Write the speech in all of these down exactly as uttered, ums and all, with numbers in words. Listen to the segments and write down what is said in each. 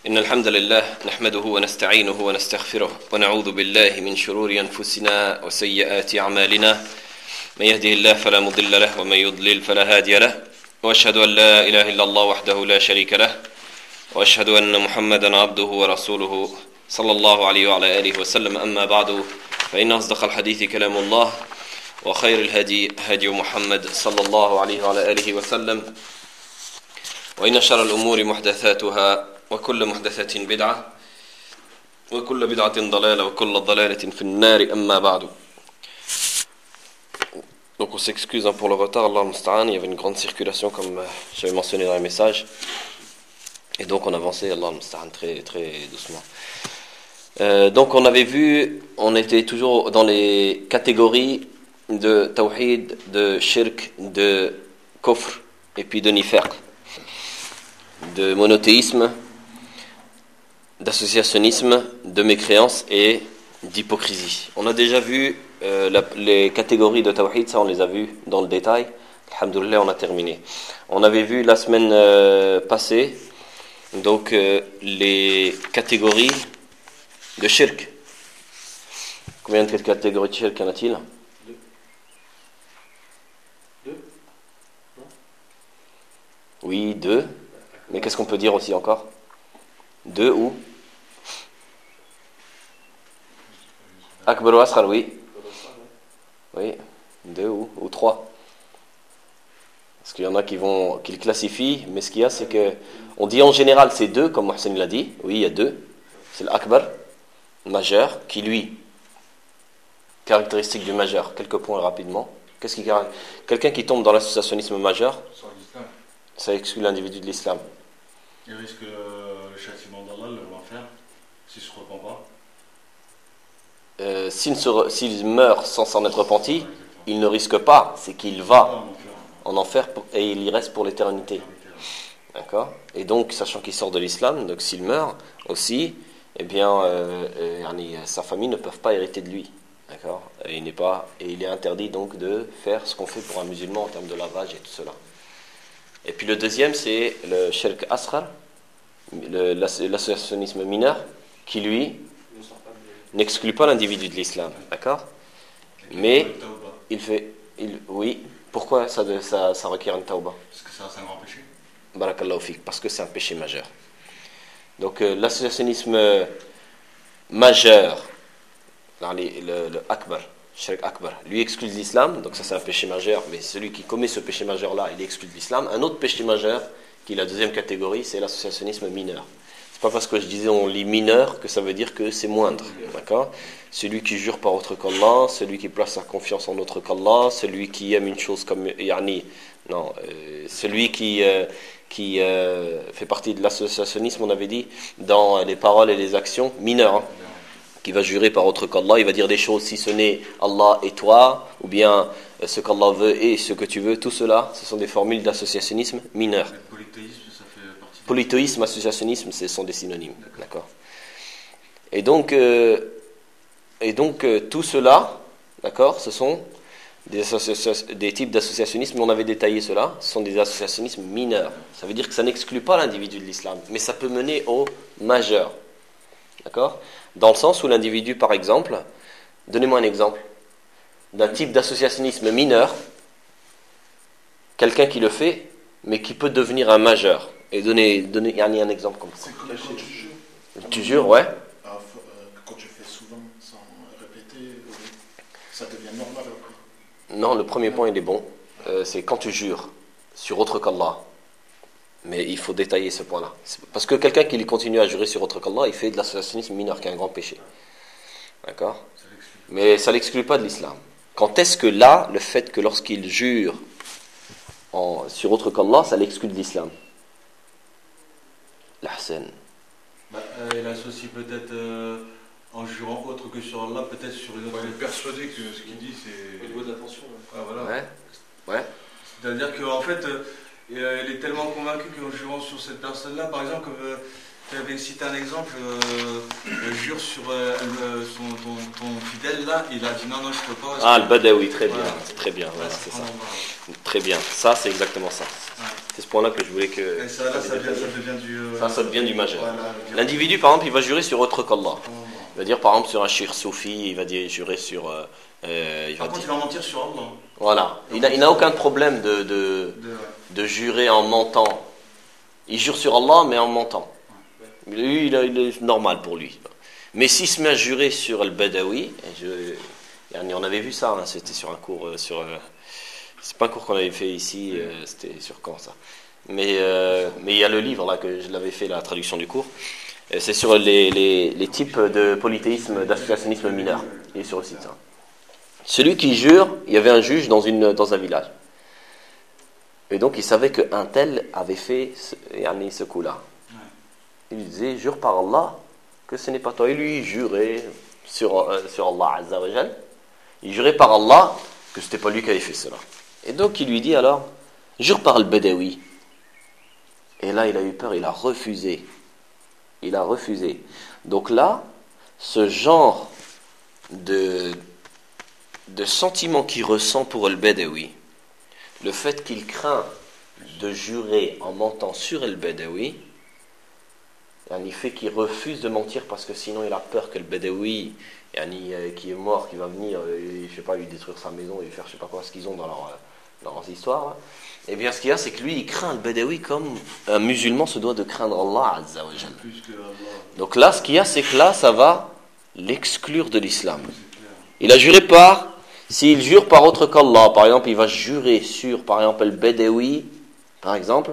إن الحمد لله نحمده ونستعينه ونستغفره ونعوذ بالله من شرور أنفسنا وسيئات أعمالنا من يهده الله فلا مضل له ومن يضلل فلا هادي له وأشهد أن لا إله إلا الله وحده لا شريك له وأشهد أن محمدا عبده ورسوله صلى الله عليه وعلى آله وسلم أما بعد فإن أصدق الحديث كلام الله وخير الهدي هدي محمد صلى الله عليه وعلى آله وسلم وإن شر الأمور محدثاتها وكل محدثة بدعة وكل بدعة ضلالة وكل ضلالة في النار أما بعد. Donc on s'excuse pour le retard, Allah musta'an, il y avait une grande circulation comme j'avais mentionné dans les messages. Et donc on avançait, Allah musta'an, très, très doucement. Euh, donc on avait vu, on était toujours dans les catégories de tawhid, de shirk, de kufr et puis de nifaq, de monothéisme, d'associationnisme, de mécréance et d'hypocrisie. On a déjà vu euh, la, les catégories de tawhid, ça on les a vues dans le détail. Alhamdoulilah, on a terminé. On avait vu la semaine euh, passée donc euh, les catégories de shirk. Combien de catégories de shirk y en a-t-il? Deux. Deux? Non? Oui, deux. Mais qu'est-ce qu'on peut dire aussi encore? Deux ou Akbar ou Asghar, oui. Oui, deux ou, ou trois. Parce qu'il y en a qui vont, qui le classifient, mais ce qu'il y a, c'est que on dit en général c'est deux, comme Mohsen l'a dit. Oui, il y a deux. C'est l'Akbar, majeur, qui lui, caractéristique du majeur, quelques points rapidement. Qu'est-ce qui Quelqu'un qui tombe dans l'associationnisme majeur, ça exclut l'individu de l'islam. Il risque euh, le châtiment d'Allah, l'enfer, s'il ne se repent pas. Euh, s'il, se, s'il meurt sans s'en être repenti, il ne risque pas, c'est qu'il va en enfer pour, et il y reste pour l'éternité. D'accord? Et donc, sachant qu'il sort de l'islam, donc s'il meurt aussi, eh bien, euh, euh, sa famille ne peuvent pas hériter de lui. D'accord? Et il n'est pas, et il est interdit donc de faire ce qu'on fait pour un musulman en termes de lavage et tout cela. Et puis le deuxième, c'est le shirk asghar, le, l'associationnisme mineur, qui lui n'exclut pas l'individu de l'islam, d'accord? Mais il fait, il, oui. Pourquoi ça, ça, ça requiert une tauba? Parce que ça, c'est un grand péché. Barakallahu fik, parce que c'est un péché majeur. Donc euh, l'associationnisme majeur, dans les, le, le akbar, shirk akbar, lui exclut de l'islam, donc ça c'est un péché majeur, mais celui qui commet ce péché majeur-là, il est exclu de l'islam. Un autre péché majeur, qui est la deuxième catégorie, c'est l'associationnisme mineur. C'est pas parce que je disais on lit mineur que ça veut dire que c'est moindre, d'accord? Celui qui jure par autre qu'Allah, celui qui place sa confiance en autre qu'Allah, celui qui aime une chose comme yani, non, euh, celui qui euh, qui euh, fait partie de l'associationnisme, on avait dit, dans les paroles et les actions mineurs, hein, qui va jurer par autre qu'Allah, il va dire des choses si ce n'est Allah et toi, ou bien euh, ce qu'Allah veut et ce que tu veux, tout cela, ce sont des formules d'associationnisme mineur. Polythéisme, ça fait partie. Polythéisme, associationnisme, ce sont des synonymes, d'accord, d'accord. Et donc, euh, et donc euh, tout cela, d'accord, ce sont des, des types d'associationnisme, on avait détaillé cela, ce sont des associationnismes mineurs. Ça veut dire que ça n'exclut pas l'individu de l'islam, mais ça peut mener au majeur, d'accord? Dans le sens où l'individu, par exemple, donnez-moi un exemple d'un type d'associationnisme mineur, quelqu'un qui le fait, mais qui peut devenir un majeur. Et donnez, donnez un exemple comme ça. C'est quand tu jures. Tu jures, ouais. Quand tu fais souvent, sans répéter, ça devient normal après. Non, le premier point, il est bon. Euh, c'est quand tu jures sur autre qu'Allah. Mais il faut détailler ce point-là. Parce que quelqu'un qui continue à jurer sur autre qu'Allah, il fait de l'associationnisme mineur, qui est un grand péché. D'accord? Mais ça ne l'exclut pas de l'islam. Quand est-ce que là, le fait que lorsqu'il jure en, sur autre qu'Allah, ça l'exclut de l'islam? L'ahsan. Bah, euh, il associe peut-être, euh, en jurant autre que sur Allah, peut-être sur une autre. Il est persuadé que ce qu'il dit, c'est. Au niveau de l'attention. Ah, voilà. Ouais. Ouais. C'est-à-dire qu'en fait, euh, il est tellement convaincu qu'en jurant sur cette personne-là, par exemple, comme euh, tu avais cité un exemple, euh, euh, jure sur euh, le, son, ton, ton fidèle là, il a dit non, non, je peux pas. Ah, le Badawi, très bien, voilà. c'est très bien, voilà, Ouais, c'est c'est ça. vraiment... Très bien, ça c'est exactement ça. Ouais. C'est ce point-là que je voulais que... Et ça, là, ça devient, ça devient du... Euh, ça, ça devient du majeur. Voilà, L'individu, par exemple, il va jurer sur autre qu'Allah. Oh, Il va dire, par exemple, sur un shir soufi, il va dire, jurer sur... Euh, euh, il Par va contre, dire, il va mentir sur Allah. voilà. Il n'a il n'a aucun problème de, de, De, ouais. de jurer en mentant. Il jure sur Allah, mais en mentant. Lui, il, il est normal pour lui. Mais s'il se met à jurer sur le Badawi, et je, on avait vu ça, hein, c'était sur un cours... Euh, sur, euh, c'est pas un cours qu'on avait fait ici, euh, c'était sur quand ça. Mais euh, mais il y a le livre là que je l'avais fait, la traduction du cours. Et c'est sur les, les, les types de polythéisme, d'associationnisme mineur. Il est sur le site. Ça. Celui qui jure, il y avait un juge dans une dans un village. Et donc il savait qu'un tel avait fait ce, ce coup-là. Il disait, jure par Allah que ce n'est pas toi. Et lui, il jurait sur, euh, sur Allah Azza wa Jal. Il jurait par Allah que ce n'était pas lui qui avait fait cela. Et donc il lui dit alors, jure par le Badawi. Et là, il a eu peur, il a refusé. Il a refusé. Donc là, ce genre de, de sentiment qu'il ressent pour le Badawi, le fait qu'il craint de jurer en mentant sur le Badawi, il fait qu'il refuse de mentir parce que sinon il a peur que le Badawi qui est mort, qui va venir, je sais pas, lui détruire sa maison et faire je sais pas quoi, ce qu'ils ont dans leur... dans leurs histoires, et bien ce qu'il y a, c'est que lui, il craint le Badawi comme un musulman se doit de craindre Allah Azza wa Jal. Donc là, ce qu'il y a, c'est que là, ça va l'exclure de l'islam. Il a juré par, s'il jure par autre qu'Allah, par exemple, il va jurer sur, par exemple, le Badawi, par exemple,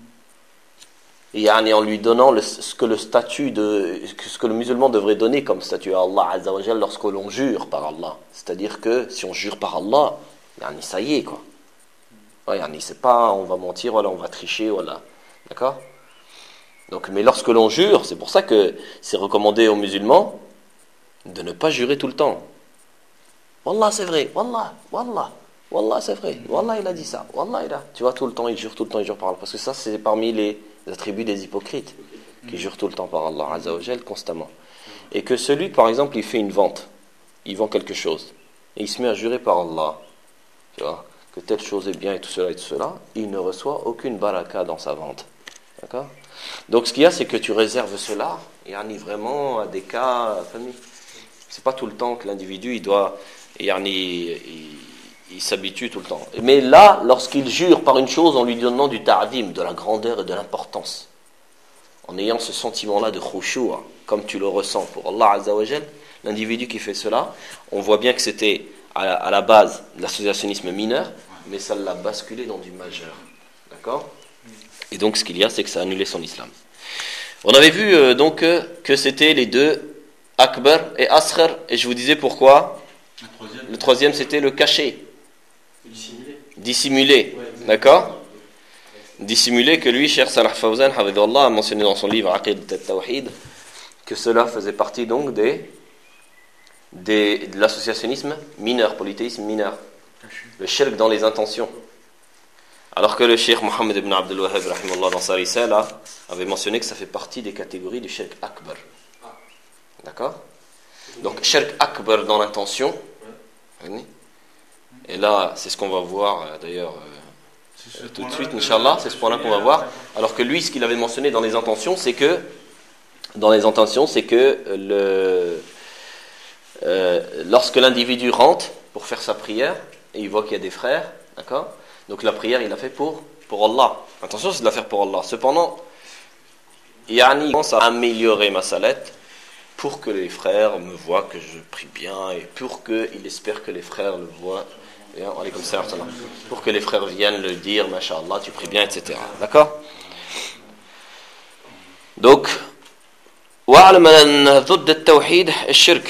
et en lui donnant le, ce que le statut de, ce que le musulman devrait donner comme statut à Allah Azza wa Jal lorsque l'on jure par Allah. C'est-à-dire que si on jure par Allah, ça y est, quoi. Ouais, c'est pas on va mentir, voilà, on va tricher, voilà. D'accord ? Donc, mais lorsque l'on jure, c'est pour ça que c'est recommandé aux musulmans de ne pas jurer tout le temps. Wallah, c'est vrai, Wallah, Wallah, Wallah, c'est vrai, Wallah, il a dit ça, Wallah, il a. Tu vois, tout le temps, il jure tout le temps, il jure par Allah. Parce que ça, c'est parmi les attributs des hypocrites, qui jurent tout le temps par Allah, Azza wa Jal, constamment. Et que celui, par exemple, il fait une vente, il vend quelque chose, et il se met à jurer par Allah, tu vois, que telle chose est bien et tout cela et tout cela, il ne reçoit aucune baraka dans sa vente. D'accord ? Donc ce qu'il y a, c'est que tu réserves cela, et on y vraiment à des cas, famille. C'est pas tout le temps que l'individu, il doit, il, il, il s'habitue tout le temps. Mais là, lorsqu'il jure par une chose en lui donnant du ta'dim, de la grandeur et de l'importance, en ayant ce sentiment-là de khushu', comme tu le ressens pour Allah Azza wa Jal, l'individu qui fait cela, on voit bien que c'était à la, à la base de l'associationnisme mineur, mais ça l'a basculé dans du majeur. D'accord ? Et donc ce qu'il y a, c'est que ça a annulé son islam. On avait vu euh, donc euh, que c'était les deux, Akbar et Asghar, et je vous disais pourquoi. Le troisième, le troisième c'était le caché. Dissimuler. Dissimuler. Ouais, d'accord ? Dissimuler, que lui, Cheikh Salah Fawzan, Hafidhullah, a mentionné dans son livre Aqid al-Tawhid, que cela faisait partie donc des, des, de l'associationnisme mineur, polythéisme mineur. Le shirk dans les intentions. Alors que le Cheikh Mohammed ibn Abdul Wahhab, rahimahullah, dans sa risala, avait mentionné que ça fait partie des catégories du shirk akbar. D'accord ? Donc, shirk akbar dans l'intention. Et là, c'est ce qu'on va voir, d'ailleurs, euh, tout de suite, Inch'Allah, c'est ce point-là qu'on va voir. Alors que lui, ce qu'il avait mentionné dans les intentions, c'est que, dans les intentions, c'est que le, euh, lorsque l'individu rentre pour faire sa prière, et il voit qu'il y a des frères, d'accord ? Donc la prière, il l'a fait pour, pour Allah. Attention, c'est de la faire pour Allah. Cependant, Yani commence à améliorer ma salette pour que les frères me voient que je prie bien et pour qu'il espère que les frères le voient. Et, allez, comme ça, pour que les frères viennent le dire, Masha'Allah, tu pries bien, et cetera. D'accord ? Donc, وَعْلَمَ أَنَّ ضُدَّ التَّوْحِيدِ الشِّرْكِ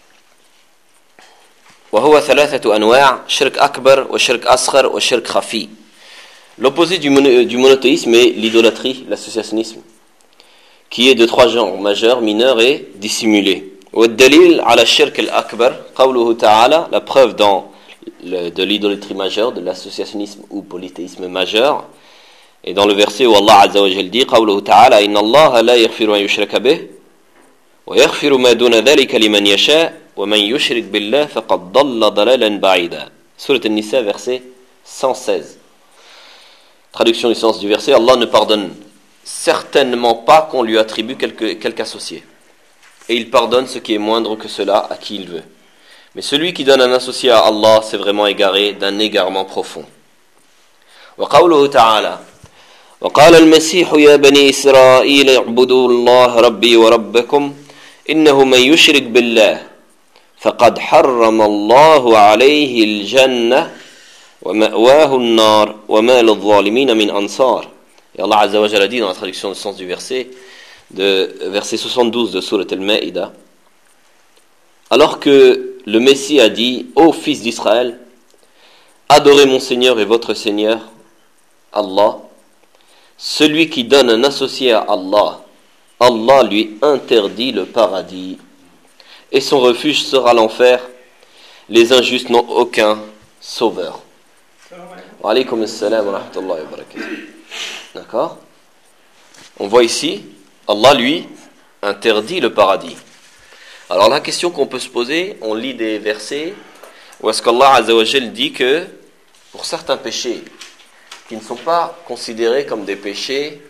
وهو ثلاثة أنواع شرك أكبر وشرك أصغر وشرك خفي. L'opposé du, mono, du monothéisme est l'idolâtrie, l'associationnisme, qui est de trois genres, majeur, mineur et dissimulé. والدليل على الشرك الأكبر قوله تعالى, la preuve dans le, de l'idolâtrie majeure, de l'associationnisme ou polythéisme majeur, et dans le verset où Allah Azza wa Jal dit قوله تعالى إن الله لا يغفر أن يشرك به ويغفر ما دون ذلك لمن يشاء ومن يشرك بالله فقد ضل ضلالا بعيدا. Sourate An-Nisa, verset cent seize. Traduction du sens du verset, Allah ne pardonne certainement pas qu'on lui attribue quelque, quelque associé. Et il pardonne ce qui est moindre que cela à qui il veut. Mais celui qui donne un associé à Allah, c'est vraiment égaré d'un égarement profond. وقوله تعالى وقال المسيح يا بني إسرائيل اعبدوا الله ربي وربكم إنه من يشرك بالله فقد حرم الله عليه الجنة ومأواه النار وما للظالمين من أنصار. Et Allah Azza wa Jalla dit dans la traduction du sens du verset, de verset soixante-douze de Sourate Al-Ma'ida, alors que le Messie a dit, ô fils d'Israël, adorez mon Seigneur et votre Seigneur, Allah, celui qui donne un associé à Allah, Allah lui interdit le paradis, et son refuge sera l'enfer. Les injustes n'ont aucun sauveur. Wa alaykum assalam wa rahmatullahi wa barakatuh. D'accord? On voit ici, Allah lui interdit le paradis. Alors la question qu'on peut se poser, on lit des versets où est-ce qu'Allah Azza wa Jal dit que pour certains péchés qui ne sont pas considérés comme des péchés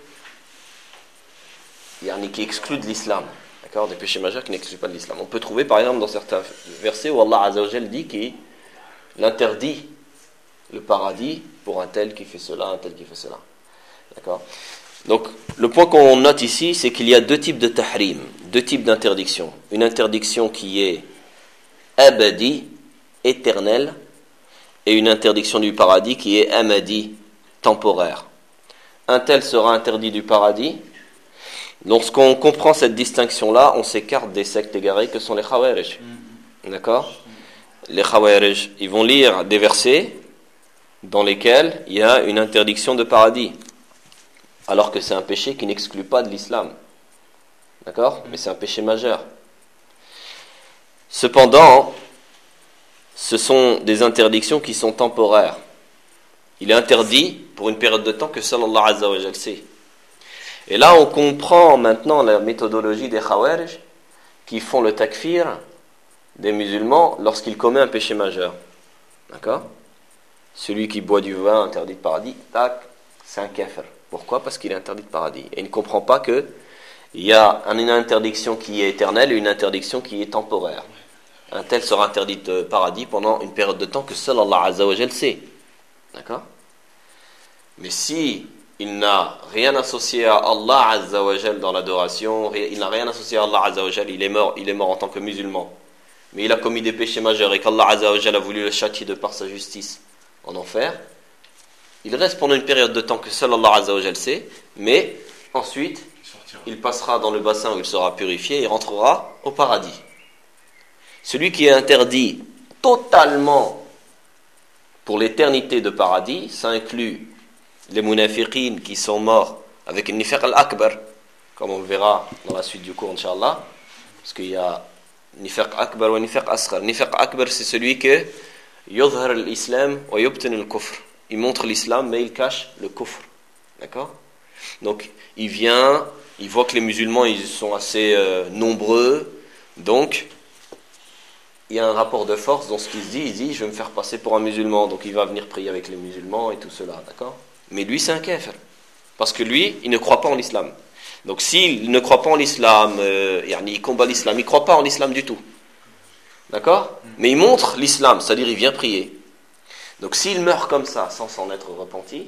qui excluent de l'islam, d'accord, des péchés majeurs qui n'excluent pas de l'islam. On peut trouver par exemple dans certains versets où Allah Azza wa Jal dit qu'il interdit le paradis pour un tel qui fait cela, un tel qui fait cela. D'accord? Donc, le point qu'on note ici, c'est qu'il y a deux types de tahrim, deux types d'interdiction. Une interdiction qui est abadi, éternelle, et une interdiction du paradis qui est amadi, temporaire. Un tel sera interdit du paradis. Lorsqu'on comprend cette distinction-là, on s'écarte des sectes égarées que sont les Khawarij. D'accord? Les Khawarij, ils vont lire des versets dans lesquels il y a une interdiction de paradis, alors que c'est un péché qui n'exclut pas de l'islam. D'accord? Mais c'est un péché majeur. Cependant, ce sont des interdictions qui sont temporaires. Il est interdit pour une période de temps que seul Allah Azza wa Jal sait. Et là, on comprend maintenant la méthodologie des Khawarij qui font le takfir des musulmans lorsqu'ils commettent un péché majeur. D'accord? Celui qui boit du vin interdit de paradis, tac, c'est un kafir. Pourquoi? Parce qu'il est interdit de paradis. Et il ne comprend pas qu'il y a une interdiction qui est éternelle et une interdiction qui est temporaire. Un tel sera interdit de paradis pendant une période de temps que seul Allah Azza wa Jal sait. D'accord? Mais si il n'a rien associé à Allah Azza wa Jal dans l'adoration, il n'a rien associé à Allah Azza wa Jal, il est mort, il est mort en tant que musulman, mais il a commis des péchés majeurs et qu'Allah Azza wa Jal a voulu le châtier de par sa justice en enfer, il reste pendant une période de temps que seul Allah Azza wa Jal sait, mais ensuite il passera dans le bassin où il sera purifié et rentrera au paradis. Celui qui est interdit totalement pour l'éternité de paradis, ça inclut les munafiqin qui sont morts avec une nifaq al-akbar, comme on le verra dans la suite du cours, Inch'Allah, parce qu'il y a nifaq akbar ou nifaq asghar. Nifaq akbar, c'est celui que yudhhar al-islam wa yubtin al-kufr. Il montre l'islam, mais il cache le kufr. D'accord? Donc, il vient, il voit que les musulmans, ils sont assez euh, nombreux, donc il y a un rapport de force dans ce qu'il se dit. Il dit, je vais me faire passer pour un musulman, donc il va venir prier avec les musulmans et tout cela, d'accord? Mais lui, c'est un kafir, parce que lui, il ne croit pas en l'islam. Donc s'il ne croit pas en l'islam, euh, il combat l'islam, il ne croit pas en l'islam du tout, d'accord? Mais il montre l'islam, c'est-à-dire il vient prier. Donc s'il meurt comme ça, sans s'en être repenti,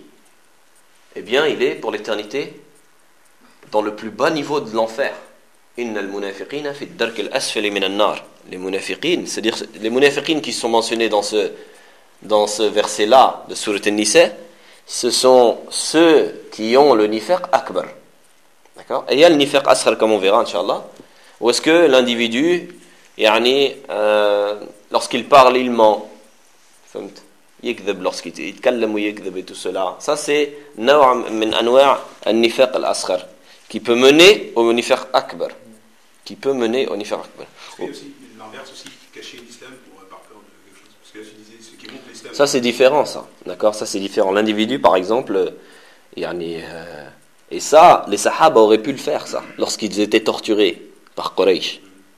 eh bien il est pour l'éternité dans le plus bas niveau de l'enfer. Innal munafiqina fi ad-dark al-asfali min an-nar. Les munafiqin, c'est-à-dire les munafiqin qui sont mentionnés dans ce dans ce verset-là de Sourate An-Nisa, ce sont ceux qui ont le nifaq akbar. D'accord? Et il y a le nifaq asghar, comme on verra, Inch'Allah, où est-ce que l'individu, yani, euh, lorsqu'il parle, il ment. Yekdhab, lorsqu'il يتكلم ويكذب et tout cela. Ça, c'est نوع من أنواع النفاق الأصغر qui peut mener au nifaq akbar. Qui peut mener au nifaq akbar. Et aussi, l'inverse aussi, cacher l'islam pour par peur de quelque chose. Parce que là, tu disais, ceux qui montrent l'islam. Ça, c'est différent, ça. D'accord? Ça, c'est différent. L'individu, par exemple, yani, euh, et ça, les sahaba auraient pu le faire, ça, lorsqu'ils étaient torturés par Quraysh.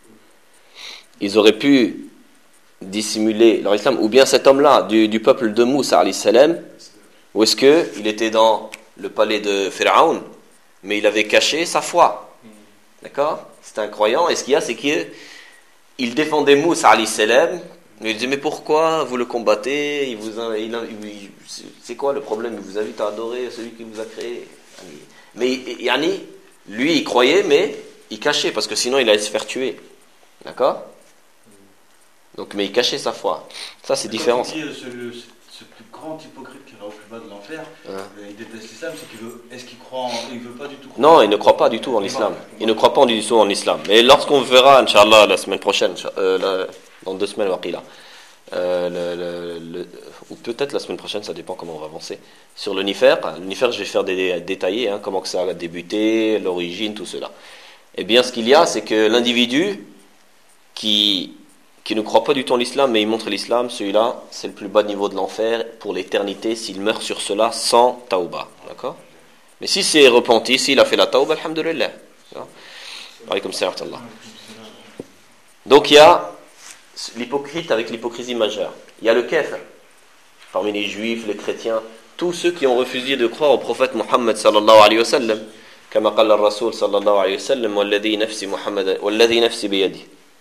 Ils auraient pu dissimuler leur islam, ou bien cet homme-là, du, du peuple de Moussa, alayhi salam, Ou est-ce qu'il était dans le palais de Pharaon, mais il avait caché sa foi? D'accord? C'est un croyant. Et ce qu'il y a, c'est qu'il défendait Moussa alayhi salam. Il disait, mais pourquoi vous le combattez? il vous a, il a, il, C'est quoi le problème? Il vous invite à adorer celui qui vous a créé. Mais yani, lui, il croyait, mais il cachait, parce que sinon il allait se faire tuer. D'accord? Donc, mais il cachait sa foi. Ça, c'est différent. Quand tu dis, ce, le, ce plus grand hypocrite qui va au plus bas de l'enfer, ouais. Il déteste l'islam, c'est qu'il veut. Est-ce qu'il croit en, il veut pas du tout croire? Non, il ne croit pas du tout en l'islam. Il ne croit pas du tout en l'islam. Mais lorsqu'on verra, Inch'Allah, la semaine prochaine, euh, la, dans deux semaines, waqila, euh, le, le, le, ou peut-être la semaine prochaine, ça dépend comment on va avancer. Sur le Nifer, le Nifer, je vais faire des détaillés, hein, comment que ça a débuté, l'origine, tout cela. Eh bien, ce qu'il y a, c'est que l'individu qui qui ne croit pas du tout en l'islam, mais il montre l'islam, celui-là, c'est le plus bas niveau de l'enfer pour l'éternité s'il meurt sur cela sans tauba. D'accord? Mais si c'est repenti, s'il a fait la tauba, alhamdulillah. Alaykoum salam. Donc il y a l'hypocrite avec l'hypocrisie majeure. Il y a le kafir, parmi les juifs, les chrétiens, tous ceux qui ont refusé de croire au prophète Muhammad sallallahu alayhi wa sallam, comme قال الرسول صلى الله عليه وسلم والذي نفسي محمد والذي نفسي بيده.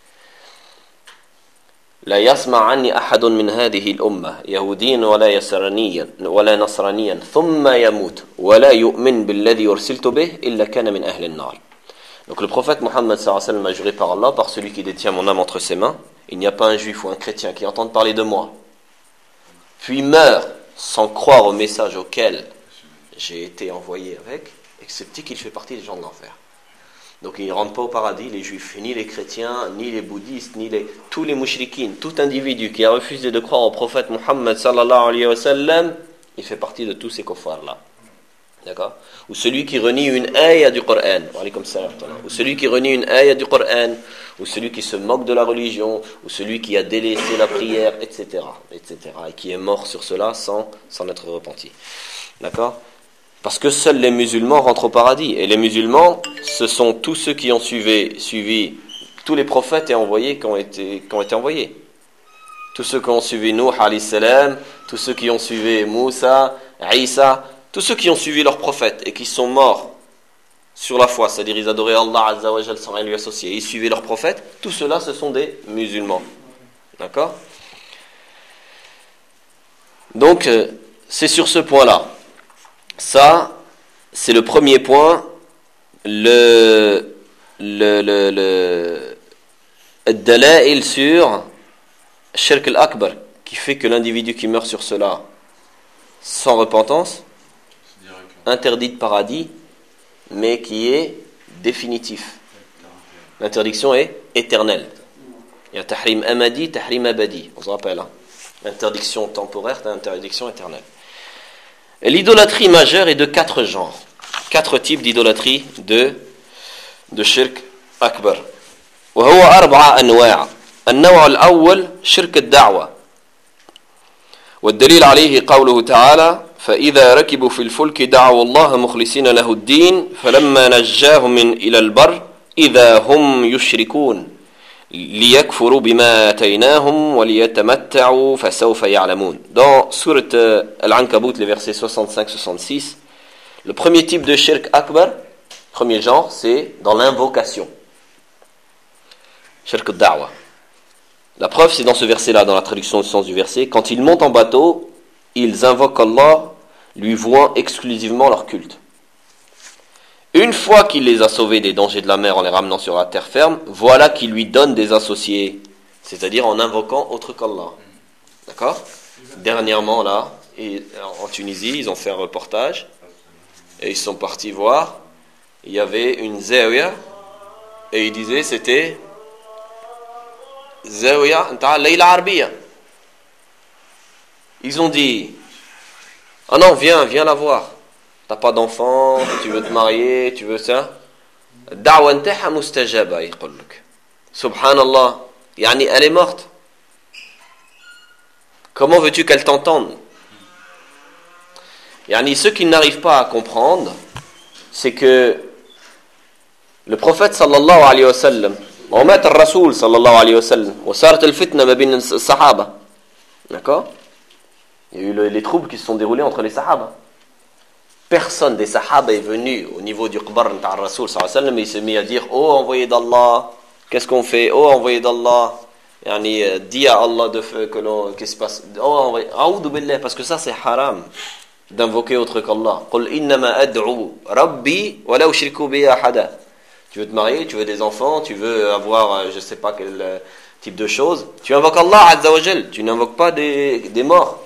لا يسمع عني أحد من هذه الأمة يهوديا ولا يسرانيا ولا نصرانيا ثم يموت ولا يؤمن بالذي أرسلت به إلا كان من أهل النار. Donc le prophète Muhammad sallallahu alayhi wa sallam a juré par Allah, par celui qui détient mon âme entre ses mains, il n'y a pas un juif ou un chrétien qui entende parler de moi, puis meurt sans croire au message auquel j'ai été envoyé avec, excepté qu'il fait partie des gens de l'enfer. Donc ils ne rentrent pas au paradis, les juifs, ni les chrétiens, ni les bouddhistes, ni les, tous les mouchrikines, tout individu qui a refusé de croire au prophète Muhammad sallallahu alayhi wa sallam, il fait partie de tous ces kuffars-là. D'accord? Ou celui qui renie une ayah du Coran, ou celui qui renie une ayah du Coran, ou celui qui se moque de la religion, ou celui qui a délaissé la prière, et cetera, et cetera, et qui est mort sur cela sans, sans être repenti. D'accord? Parce que seuls les musulmans rentrent au paradis. Et les musulmans, ce sont tous ceux qui ont suivi, suivi tous les prophètes et envoyés qui ont été, qui ont été envoyés. Tous ceux qui ont suivi Nuh alayhi salam, tous ceux qui ont suivi Moussa, Isa, tous ceux qui ont suivi leurs prophètes et qui sont morts sur la foi, c'est-à-dire ils adoraient Allah Azza wa Jal sans rien lui associer, ils suivaient leurs prophètes, tous ceux-là ce sont des musulmans. D'accord? Donc, c'est sur ce point-là. Ça, c'est le premier point, le le le le ad-dala'il sur Shirk al-Akbar, qui fait que l'individu qui meurt sur cela sans repentance, interdit de paradis, mais qui est définitif. L'interdiction est éternelle. Il y a tahrim amadi, tahrim abadi, on se rappelle, hein? Interdiction temporaire, interdiction éternelle. Et l'idolâtrie majeure est de quatre genres, quatre types d'idolâtrie de de shirk akbar. وهو أربعة أنواع. النوع الأول شرك الدعوة. والدليل عليه قوله تعالى: فإذا ركبوا في الفلك دعوا الله مخلصين له الدين فلما نجاهم من إلى البر إذا هم يشركون ليكفروا بما آتيناهم وليتمتعوا فسوف يعلمون. Dans sourate Al-Ankabut, les versets soixante-cinq soixante-six, le premier type de shirk akbar, premier genre, c'est dans l'invocation. Shirk ad-da'wa. La preuve, c'est dans ce verset-là, dans la traduction du sens du verset. Quand ils montent en bateau, ils invoquent Allah, lui vouant exclusivement leur culte. Une fois qu'il les a sauvés des dangers de la mer en les ramenant sur la terre ferme, voilà qu'il lui donne des associés, c'est-à-dire en invoquant autre qu'Allah. D'accord? Dernièrement, là, en Tunisie, ils ont fait un reportage et ils sont partis voir. Il y avait une zawiya et ils disaient c'était zawiya nta Layla Arbiya. Ils ont dit: ah non, viens, viens la voir. T'as pas d'enfant, tu veux te marier, tu veux ça. Da'wa ntaha mustajaba, yaquluk. Subhanallah, yani elle est morte. Comment veux-tu qu'elle t'entende? Yani ceux qui n'arrivent pas à comprendre, c'est que le prophète sallallahu alayhi wa sallam, wa mat al-rasoul sallallahu alayhi wa sallam, wa sarat al-fitna ma bin as-sahaba. D'accord? Il y a eu le, les troubles qui se sont déroulés entre les sahaba. Personne des sahaba est venu au niveau du qbar de Rasoul sallallahu alayhi wa sallam et il s'est mis à dire « Oh, envoyé d'Allah, qu'est-ce qu'on fait? Oh, envoyé d'Allah, yani, euh, dis à Allah de feu que l'on, qu'est-ce qui se passe? Oh, envoyé, a'oudou billah, parce que ça c'est haram d'invoquer autre qu'Allah. Qul innama ad'u rabbi wa la ushriku bi ahada. Tu veux te marier, tu veux des enfants, tu veux avoir je sais pas quel euh, type de choses, tu invoques Allah azza wa jal, tu n'invoques pas des, des morts.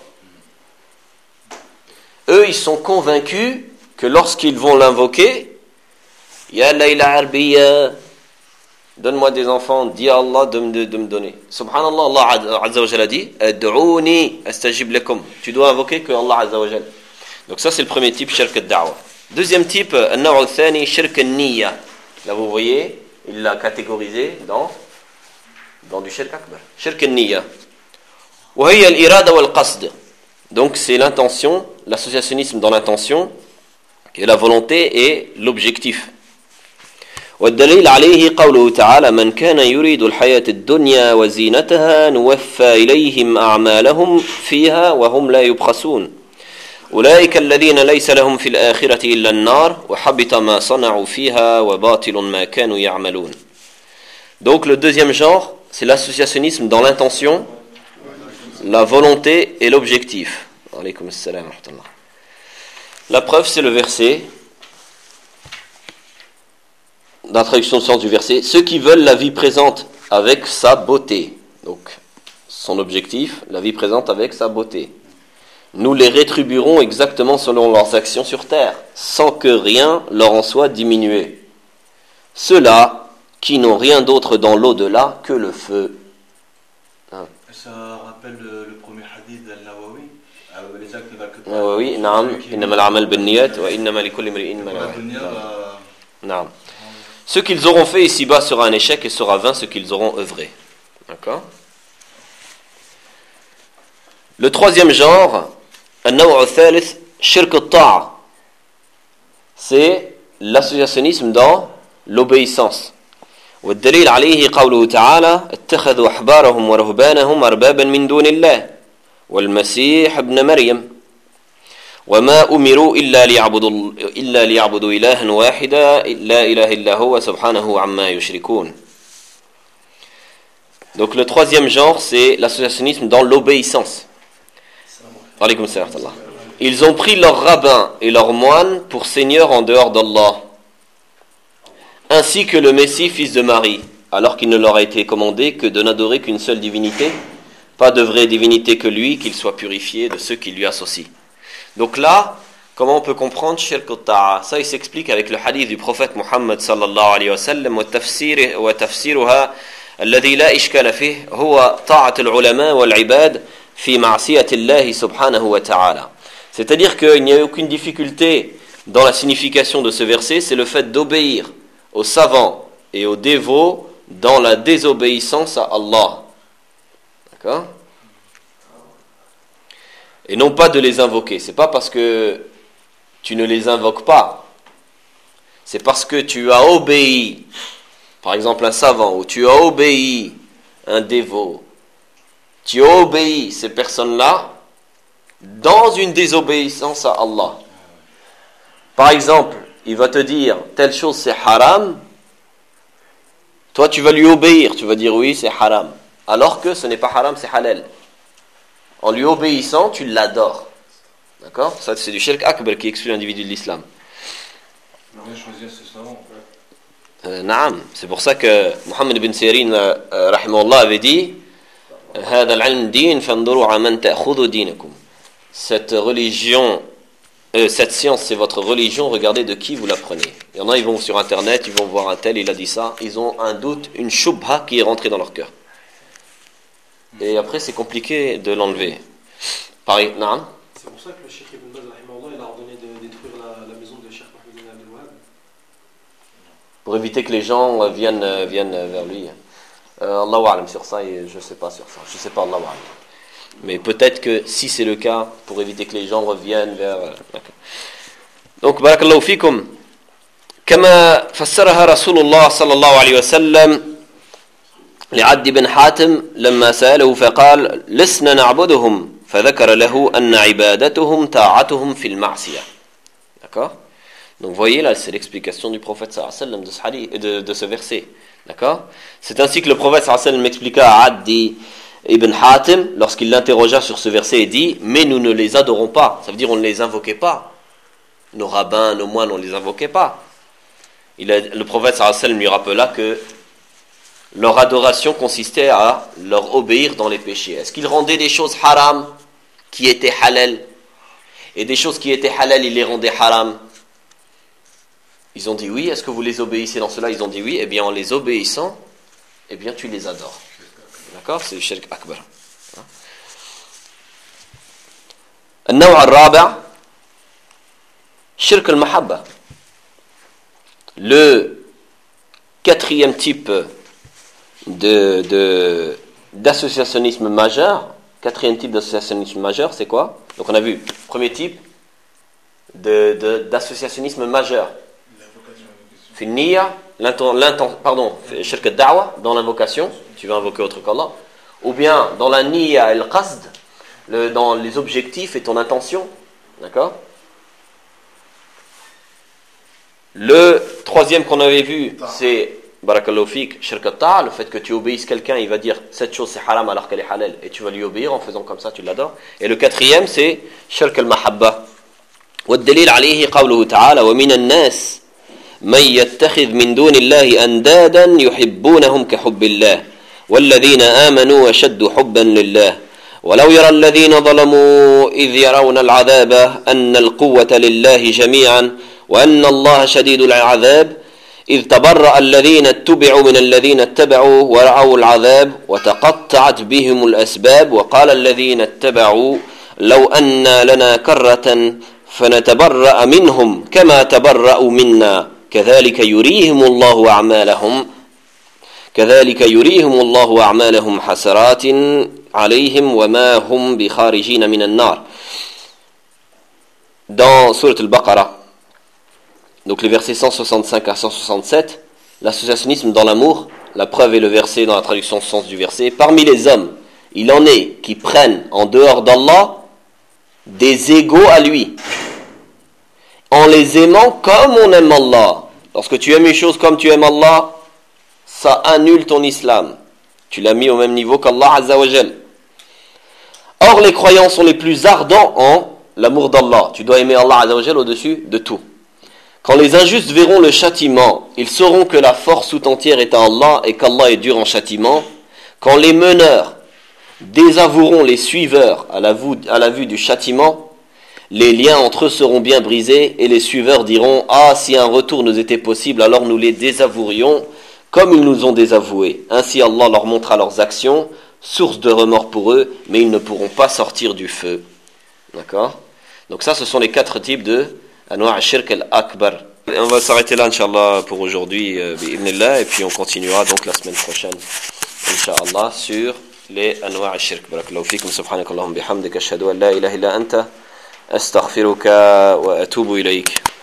Eux, ils sont convaincus que lorsqu'ils vont l'invoquer, Ya Layla Arbiya, donne-moi des enfants, dis à Allah de, de, de me donner. Subhanallah, Allah Azza wa Jalla dit Ad'ouni astajib lakum. Tu dois invoquer que Allah Azza wa Jalla. Donc ça c'est le premier type, shirk ad-da'wa. Deuxième type, an-naw' al-thani, shirk an-niyya. Là vous voyez, il l'a catégorisé dans dans du shirk akbar. Shirk an-niyya. Wa hiya al-irada wal-qasd. Donc c'est l'intention, l'associationnisme dans l'intention et la volonté et l'objectif. والدليل عليه قوله تعالى من كان يريد الحياة الدنيا وزينتها نوفى إليهم أعمالهم فيها وهم لا يبخسون أولئك الذين ليس لهم في الآخرة إلا النار وحبط ما صنعوا فيها وباطل ما كانوا يعملون. Donc le deuxième genre, c'est l'associationnisme dans l'intention, la volonté et l'objectif. Alaykoum assalam wa rahmatullah. La preuve, c'est le verset, dans la traduction de sens du verset, ceux qui veulent la vie présente avec sa beauté. Donc, son objectif, la vie présente avec sa beauté. Nous les rétribuerons exactement selon leurs actions sur terre, sans que rien leur en soit diminué. Ceux-là qui n'ont rien d'autre dans l'au-delà que le feu. Hein. Ça rappelle le, le premier hadith d'Al-Nawawi. Les actes ne valent que Ah oui, naam, innama al-amal bin-niyat wa innama likulli imri'in ma nawa. Naam. Ce qu'ils auront fait ici-bas sera un échec et sera vain ce qu'ils auront œuvré. D'accord? Le troisième genre, an-naw' al-thalith, shirk at-ta'a. C'est l'associationnisme dans l'obéissance. والدليل عليه قوله تعالى اتخذوا أحبارهم ورهبانهم أربابا من دون الله والمسيح ابن مريم وما أمروا إلا ليعبدوا إلا ليعبدوا إلها واحدا لا إله إلا هو سبحانه عما يشركون. Donc le troisième genre, c'est l'associationnisme dans l'obéissance. Alaykoum salam. Ils ont pris leurs rabbins et leurs moines pour seigneurs en dehors d'Allah, ainsi que le Messie, fils de Marie, alors qu'il ne leur a été commandé que de n'adorer qu'une seule divinité, pas de vraie divinité que lui, qu'il soit purifié de ceux qui lui associent. Donc là, comment on peut comprendre shirk at-ta'a? Ça, il s'explique avec le hadith du prophète Muhammad sallallahu alayhi wa sallam wa tafsir wa tafsiruha alladhi la ishkala fihi huwa ta'at al-ulama wal-ibad fi ma'siyati Allah subhanahu wa ta'ala. C'est-à-dire qu'il n'y a aucune difficulté dans la signification de ce verset, c'est le fait d'obéir aux savants et aux dévots dans la désobéissance à Allah. D'accord? Et non pas de les invoquer. C'est pas parce que tu ne les invoques pas. C'est parce que tu as obéi, par exemple un savant, ou tu as obéi un dévot. Tu as obéi ces personnes-là dans une désobéissance à Allah. Par exemple, il va te dire telle chose c'est haram, toi tu vas lui obéir, tu vas dire oui c'est haram, alors que ce n'est pas haram, c'est halal. En lui obéissant, tu l'adores. D'accord? Ça c'est du shirk akbar qui exclut l'individu de l'islam. On va choisir ses savants. Euh, naam, c'est pour ça que Muhammad ibn Sirin euh, rahimahullah avait dit هذا العلم دين فانظروا عمن تأخذوا دينكم. Cette religion Euh, cette science, c'est votre religion, regardez de qui vous la prenez. Il y en a, ils vont sur internet, ils vont voir un tel, il a dit ça, ils ont un doute, une shubha qui est rentrée dans leur cœur. Et après, c'est compliqué de l'enlever. Pareil, non? C'est pour ça que le Cheikh Ibn Baz, il a ordonné de détruire la, la maison de Cheikh Mohammed Abdel Wahab. Pour éviter que les gens viennent, viennent vers lui. Euh, Allahu a'lam sur ça, et je ne sais pas sur ça. Je ne sais pas, Allahu a'lam. Mais peut-être que si c'est le cas, pour éviter que les gens reviennent vers... Donc, barakallahu fikum. كما فسرها رسول الله صلى الله عليه وسلم لعد بن حاتم لما سأله فقال لسنا نعبدهم فذكر له أن عبادتهم طاعتهم في المعصية. D'accord? Donc, vous voyez, là, c'est l'explication du prophète sallallahu alayhi wa sallam de ce, hadith, de, de ce verset. D'accord? C'est ainsi que le prophète sallallahu alayhi wa sallam expliqua à Addi ibn Hatim, lorsqu'il l'interrogea sur ce verset, et dit, mais nous ne les adorons pas. Ça veut dire, on ne les invoquait pas. Nos rabbins, nos moines, on ne les invoquait pas. Il a, le prophète sallallahu alayhi wa sallam lui rappela que leur adoration consistait à leur obéir dans les péchés. Est-ce qu'ils rendaient des choses haram qui étaient halal? Et des choses qui étaient halal, ils les rendaient haram? Ils ont dit oui. Est-ce que vous les obéissez dans cela? Ils ont dit oui. Eh bien, en les obéissant, eh bien, tu les adores. D'accord? C'est le shirk akbar. النوع الرابع shirk al-mahabba. Le quatrième type de, de, d'associationnisme majeur, quatrième type d'associationnisme majeur, c'est quoi? Donc on a vu, premier type de, de, d'associationnisme majeur. Finniya, pardon, shirk al-da'wa, dans l'invocation, tu vas invoquer autre qu'Allah, ou bien dans la niya al-qasd, le, dans les objectifs et ton intention, d'accord? Le troisième qu'on avait vu, c'est barakallahu fik, shirk al-ta'a, le fait que tu obéisses quelqu'un, il va dire cette chose c'est haram alors qu'elle est halal, et tu vas lui obéir en faisant comme ça, tu l'adores. Et le quatrième, c'est shirk al-mahabba. والدليل عليه قوله تعالى ومن الناس من يتخذ من دون الله أندادا يحبونهم كحب الله والذين آمنوا أشد حبا لله ولو يرى الذين ظلموا إذ يرون العذاب أن القوة لله جميعا وأن الله شديد العذاب إذ تبرأ الذين اتبعوا من الذين اتبعوا ورأوا العذاب وتقطعت بهم الأسباب وقال الذين اتبعوا لو أن لنا كرة فنتبرأ منهم كما تبرأوا منا كذلك يريهم الله أعمالهم كذلك يريهم الله أعمالهم حسرات عليهم وما هم بخارجين من النار. Dans Surat al-Baqarah, donc les versets cent soixante-cinq à cent soixante-sept, l'associationnisme dans l'amour, la preuve est le verset dans la traduction sens du verset. Parmi les hommes, il en est qui prennent en dehors d'Allah des égaux à lui, en les aimant comme on aime Allah. Lorsque tu aimes une chose comme tu aimes Allah, ça annule ton islam. Tu l'as mis au même niveau qu'Allah Azza wa Jal. Or, les croyants sont les plus ardents en l'amour d'Allah. Tu dois aimer Allah Azza wa Jal au-dessus de tout. Quand les injustes verront le châtiment, ils sauront que la force tout entière est à Allah et qu'Allah est dur en châtiment. Quand les meneurs désavoueront les suiveurs à la vue, à la vue du châtiment, les liens entre eux seront bien brisés et les suiveurs diront « Ah, si un retour nous était possible, alors nous les désavouerions comme ils nous ont désavoués. » Ainsi Allah leur montrera leurs actions, source de remords pour eux, mais ils ne pourront pas sortir du feu. D'accord? Donc ça, ce sont les quatre types de Anwa' al-Shirk al-Akbar. On va s'arrêter là, Inch'Allah, pour aujourd'hui, euh, bi'idhnillah, et puis on continuera donc la semaine prochaine, Inch'Allah, sur les Anwa' al-Shirk. Barakallahu fikum, subhanakallahum bihamdika, ashhadu an la ilaha illa anta, astaghfiruka wa atubu ilayk.